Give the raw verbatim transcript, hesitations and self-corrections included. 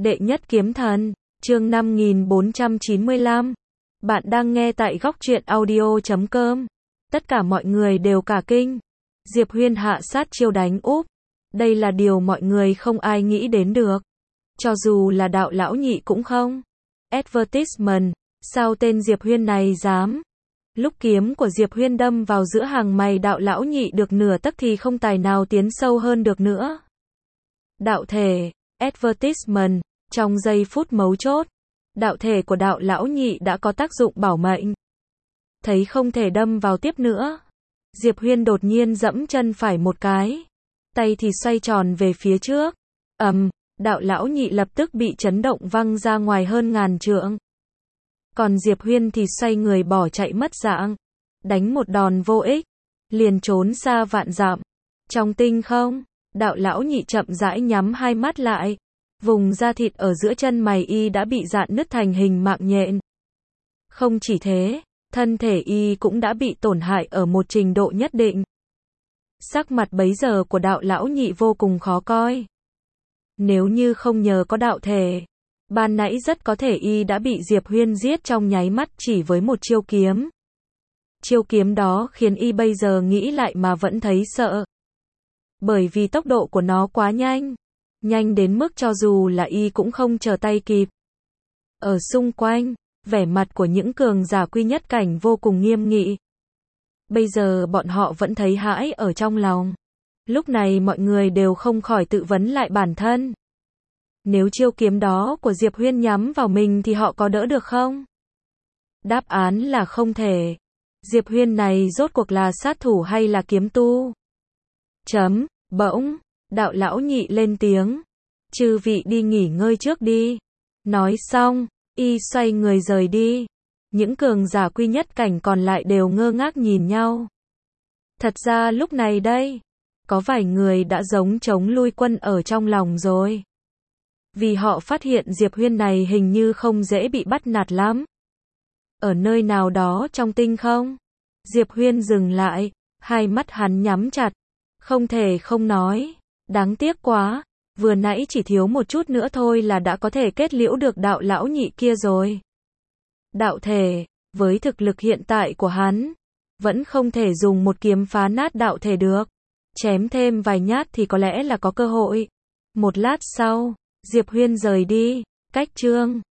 Đệ nhất kiếm thần, chương năm nghìn bốn trăm chín mươi lăm. Bạn đang nghe tại góc truyện audio chấm com. Tất cả mọi người đều cả kinh. Diệp Huyên hạ sát chiêu đánh úp. Đây là điều mọi người không ai nghĩ đến được. Cho dù là đạo lão nhị cũng không. Advertisement, sao tên Diệp Huyên này dám? Lúc kiếm của Diệp Huyên đâm vào giữa hàng mày đạo lão nhị được nửa tấc thì không tài nào tiến sâu hơn được nữa. Đạo thể, advertisement, trong giây phút mấu chốt, đạo thể của đạo lão nhị đã có tác dụng bảo mệnh. Thấy không thể đâm vào tiếp nữa, Diệp Huyên đột nhiên giẫm chân phải một cái, tay thì xoay tròn về phía trước. Ầm, đạo lão nhị lập tức bị chấn động văng ra ngoài hơn ngàn trượng. Còn Diệp Huyên thì xoay người bỏ chạy mất dạng, đánh một đòn vô ích, liền trốn xa vạn dặm. Trong tinh không, đạo lão nhị chậm rãi nhắm hai mắt lại, vùng da thịt ở giữa chân mày y đã bị rạn nứt thành hình mạng nhện. Không chỉ thế, thân thể y cũng đã bị tổn hại ở một trình độ nhất định. Sắc mặt bấy giờ của đạo lão nhị vô cùng khó coi. Nếu như không nhờ có đạo thể, ban nãy rất có thể y đã bị Diệp Huyên giết trong nháy mắt chỉ với một chiêu kiếm. Chiêu kiếm đó khiến y bây giờ nghĩ lại mà vẫn thấy sợ. Bởi vì tốc độ của nó quá nhanh. Nhanh đến mức cho dù là y cũng không chờ tay kịp. Ở xung quanh, vẻ mặt của những cường giả quy nhất cảnh vô cùng nghiêm nghị. Bây giờ bọn họ vẫn thấy hãi ở trong lòng. Lúc này mọi người đều không khỏi tự vấn lại bản thân. Nếu chiêu kiếm đó của Diệp Huyên nhắm vào mình thì họ có đỡ được không? Đáp án là không thể. Diệp Huyên này rốt cuộc là sát thủ hay là kiếm tu? Chấm, bỗng, đạo lão nhị lên tiếng. Chư vị đi nghỉ ngơi trước đi. Nói xong, y xoay người rời đi. Những cường giả quy nhất cảnh còn lại đều ngơ ngác nhìn nhau. Thật ra lúc này đây, có vài người đã giống chống lui quân ở trong lòng rồi. Vì họ phát hiện Diệp Huyên này hình như không dễ bị bắt nạt lắm. Ở nơi nào đó trong tinh không, Diệp Huyên dừng lại, hai mắt hắn nhắm chặt, không thể không nói, đáng tiếc quá, vừa nãy chỉ thiếu một chút nữa thôi là đã có thể kết liễu được đạo lão nhị kia rồi. Đạo thể, với thực lực hiện tại của hắn, vẫn không thể dùng một kiếm phá nát đạo thể được. Chém thêm vài nhát thì có lẽ là có cơ hội. Một lát sau, Diệp Huyên rời đi, cách chương